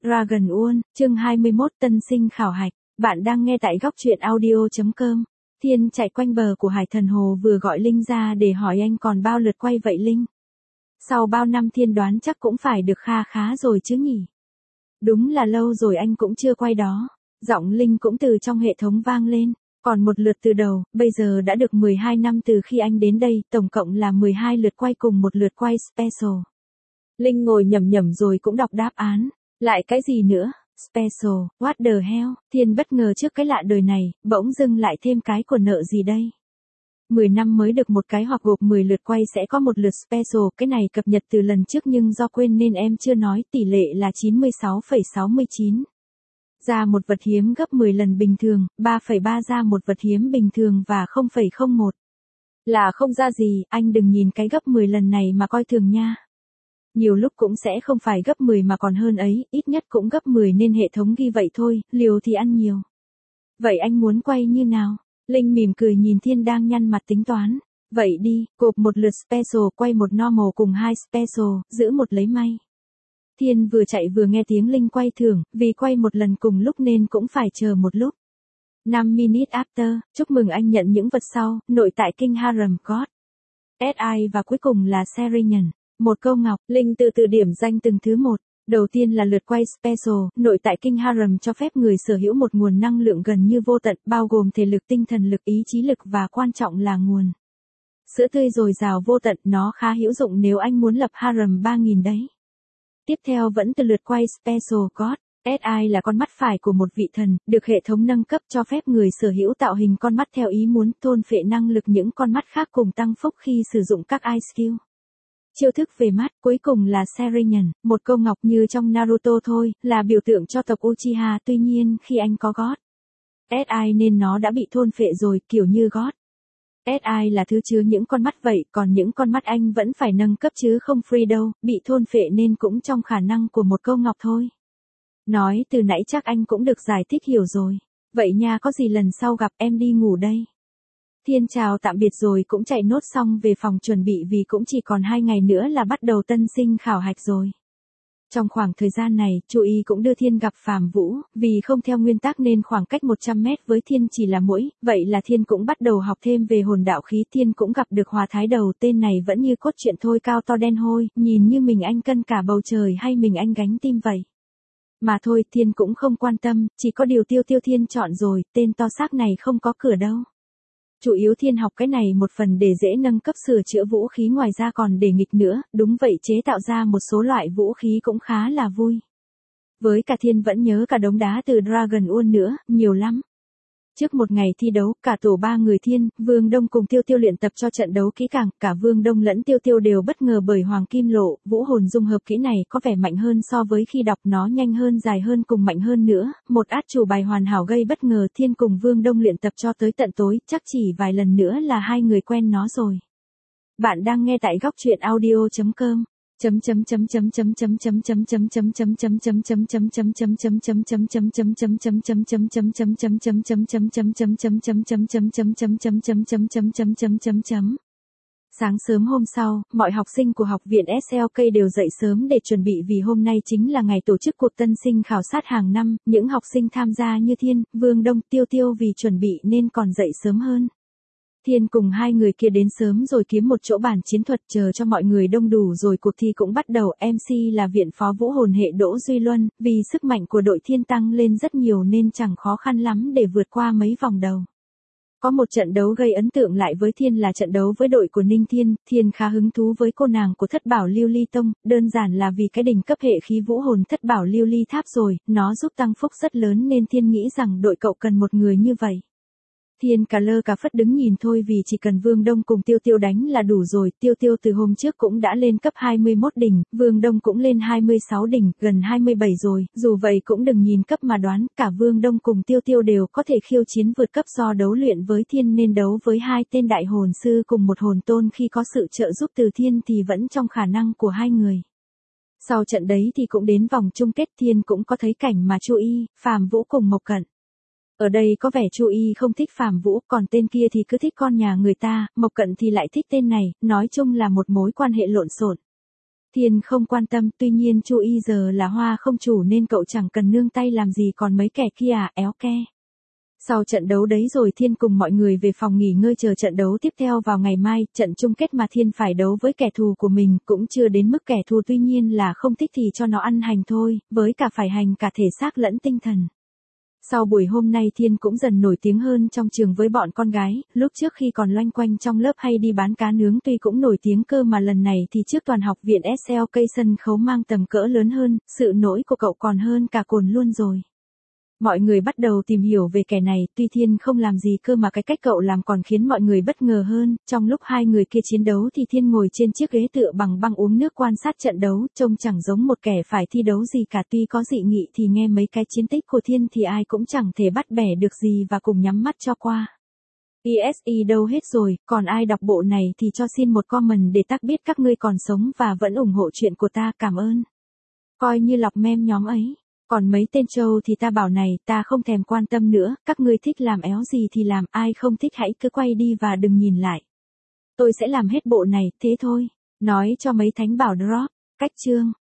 Dragon Uôn, chương 21 tân sinh khảo hạch. Bạn đang nghe tại góc truyện audio.com. Thiên chạy quanh bờ của Hải Thần Hồ vừa gọi Linh ra để hỏi anh còn bao lượt quay vậy Linh. Sau bao năm Thiên đoán chắc cũng phải được kha khá rồi chứ nhỉ. Đúng là lâu rồi anh cũng chưa quay đó. Giọng Linh cũng từ trong hệ thống vang lên. Còn một lượt từ đầu, bây giờ đã được 12 năm từ khi anh đến đây, tổng cộng là 12 lượt quay cùng một lượt quay special. Linh ngồi nhẩm nhẩm rồi cũng đọc đáp án. Lại cái gì nữa? Special, what the hell? Thiên bất ngờ trước cái lạ đời này, bỗng dưng lại thêm cái của nợ gì đây? 10 năm mới được một cái hoặc gộp 10 lượt quay sẽ có một lượt special, cái này cập nhật từ lần trước nhưng do quên nên em chưa nói, tỷ lệ là 96,69. Ra một vật hiếm gấp 10 lần bình thường, 3,3 ra một vật hiếm bình thường và 0,01. Là không ra gì, anh đừng nhìn cái gấp 10 lần này mà coi thường nha. Nhiều lúc cũng sẽ không phải gấp 10 mà còn hơn ấy, ít nhất cũng gấp 10 nên hệ thống ghi vậy thôi, liều thì ăn nhiều. Vậy anh muốn quay như nào? Linh mỉm cười nhìn Thiên đang nhăn mặt tính toán. Vậy đi, gộp một lượt special quay một normal cùng hai special, giữ một lấy may. Thiên vừa chạy vừa nghe tiếng Linh quay thưởng, vì quay một lần cùng lúc nên cũng phải chờ một lúc. 5 minutes after, chúc mừng anh nhận những vật sau, nội tại King Harem God, SI và cuối cùng là Serian. Một câu ngọc, Linh từ từ điểm danh từng thứ một. Đầu tiên là lượt quay special, nội tại King Harem cho phép người sở hữu một nguồn năng lượng gần như vô tận, bao gồm thể lực, tinh thần lực, ý chí lực và quan trọng là nguồn sữa tươi dồi dào vô tận, nó khá hữu dụng nếu anh muốn lập Harem 3000 đấy. Tiếp theo vẫn từ lượt quay special God, SI là con mắt phải của một vị thần, được hệ thống nâng cấp cho phép người sở hữu tạo hình con mắt theo ý muốn, thôn phệ năng lực những con mắt khác cùng tăng phúc khi sử dụng các eye skill. Chiêu thức về mắt, cuối cùng là Serian, một câu ngọc như trong Naruto thôi, là biểu tượng cho tộc Uchiha, tuy nhiên khi anh có God SI nên nó đã bị thôn phệ rồi, kiểu như God SI là thứ chứa những con mắt vậy, còn những con mắt anh vẫn phải nâng cấp chứ không free đâu, bị thôn phệ nên cũng trong khả năng của một câu ngọc thôi. Nói từ nãy chắc anh cũng được giải thích hiểu rồi. Vậy nha, có gì lần sau gặp, em đi ngủ đây. Thiên chào tạm biệt rồi cũng chạy nốt xong về phòng chuẩn bị vì cũng chỉ còn 2 ngày nữa là bắt đầu tân sinh khảo hạch rồi. Trong khoảng thời gian này, chú ý cũng đưa Thiên gặp Phàm Vũ, vì không theo nguyên tắc nên khoảng cách 100 mét với Thiên chỉ là mũi, vậy là Thiên cũng bắt đầu học thêm về hồn đạo khí. Thiên cũng gặp được Hòa Thái Đầu, tên này vẫn như cốt truyện thôi, cao to đen hôi, nhìn như mình anh cân cả bầu trời hay mình anh gánh tim vậy. Mà thôi, Thiên cũng không quan tâm, chỉ có điều Tiêu Thiên chọn rồi, tên to xác này không có cửa đâu. Chủ yếu Thiên học cái này một phần để dễ nâng cấp sửa chữa vũ khí, ngoài ra còn để nghịch nữa, đúng vậy, chế tạo ra một số loại vũ khí cũng khá là vui. Với cả Thiên vẫn nhớ cả đống đá từ Dragon Uôn nữa, nhiều lắm. Trước một ngày thi đấu, cả tổ 3 người Thiên, Vương Đông cùng Tiêu luyện tập cho trận đấu kỹ càng, cả Vương Đông lẫn Tiêu đều bất ngờ bởi Hoàng Kim Lộ, vũ hồn dung hợp kỹ này có vẻ mạnh hơn so với khi đọc, nó nhanh hơn, dài hơn cùng mạnh hơn nữa, một át chủ bài hoàn hảo gây bất ngờ. Thiên cùng Vương Đông luyện tập cho tới tận tối, chắc chỉ vài lần nữa là hai người quen nó rồi. Bạn đang nghe tại góc truyện audio.com. Sáng sớm hôm sau, mọi học sinh của học viện SLK đều dậy sớm để chuẩn bị vì hôm nay chính là ngày tổ chức cuộc tân sinh khảo sát hàng năm, những học sinh tham gia như Thiên, Vương Đông, Tiêu vì chuẩn bị nên còn dậy sớm hơn. Thiên cùng hai người kia đến sớm rồi kiếm một chỗ bàn chiến thuật, chờ cho mọi người đông đủ rồi cuộc thi cũng bắt đầu. MC là viện phó vũ hồn hệ Đỗ Duy Luân, vì sức mạnh của đội Thiên tăng lên rất nhiều nên chẳng khó khăn lắm để vượt qua mấy vòng đầu. Có một trận đấu gây ấn tượng lại với Thiên là trận đấu với đội của Ninh Thiên. Thiên khá hứng thú với cô nàng của Thất Bảo Lưu Ly Tông, đơn giản là vì cái đỉnh cấp hệ khí vũ hồn Thất Bảo Lưu Ly Tháp rồi, nó giúp tăng phúc rất lớn nên Thiên nghĩ rằng đội cậu cần một người như vậy. Thiên cả lơ cả phất đứng nhìn thôi vì chỉ cần Vương Đông cùng Tiêu đánh là đủ rồi. Tiêu từ hôm trước cũng đã lên cấp 21 đỉnh, Vương Đông cũng lên 26 đỉnh, gần 27 rồi, dù vậy cũng đừng nhìn cấp mà đoán, cả Vương Đông cùng Tiêu đều có thể khiêu chiến vượt cấp do đấu luyện với Thiên nên đấu với hai tên đại hồn sư cùng một hồn tôn khi có sự trợ giúp từ Thiên thì vẫn trong khả năng của hai người. Sau trận đấy thì cũng đến vòng chung kết, Thiên cũng có thấy cảnh mà Chu Y, Phàm Vũ cùng Mộc Cận. Ở đây có vẻ Chu Y không thích Phàm Vũ, còn tên kia thì cứ thích con nhà người ta, Mộc Cận thì lại thích tên này, nói chung là một mối quan hệ lộn xộn. Thiên không quan tâm, tuy nhiên Chu Y giờ là Hoa không chủ nên cậu chẳng cần nương tay làm gì, còn mấy kẻ kia à, éo ke. Sau trận đấu đấy rồi Thiên cùng mọi người về phòng nghỉ ngơi chờ trận đấu tiếp theo vào ngày mai, trận chung kết mà Thiên phải đấu với kẻ thù của mình, cũng chưa đến mức kẻ thù, tuy nhiên là không thích thì cho nó ăn hành thôi, với cả phải hành cả thể xác lẫn tinh thần. Sau buổi hôm nay Thiên cũng dần nổi tiếng hơn trong trường với bọn con gái, lúc trước khi còn loanh quanh trong lớp hay đi bán cá nướng tuy cũng nổi tiếng cơ mà lần này thì trước toàn học viện SLK sân khấu mang tầm cỡ lớn hơn, sự nổi của cậu còn hơn cả Cồn luôn rồi. Mọi người bắt đầu tìm hiểu về kẻ này, tuy Thiên không làm gì cơ mà cái cách cậu làm còn khiến mọi người bất ngờ hơn, trong lúc hai người kia chiến đấu thì Thiên ngồi trên chiếc ghế tựa bằng băng uống nước quan sát trận đấu, trông chẳng giống một kẻ phải thi đấu gì cả, tuy có dị nghị thì nghe mấy cái chiến tích của Thiên thì ai cũng chẳng thể bắt bẻ được gì và cùng nhắm mắt cho qua. ESE đâu hết rồi, còn ai đọc bộ này thì cho xin một comment để tác biết các ngươi còn sống và vẫn ủng hộ chuyện của ta, cảm ơn. Coi như lọc meme nhóm ấy. Còn mấy tên trâu thì ta bảo này, ta không thèm quan tâm nữa, các ngươi thích làm éo gì thì làm, ai không thích hãy cứ quay đi và đừng nhìn lại. Tôi sẽ làm hết bộ này, thế thôi. Nói cho mấy thánh bảo drop, cách chương.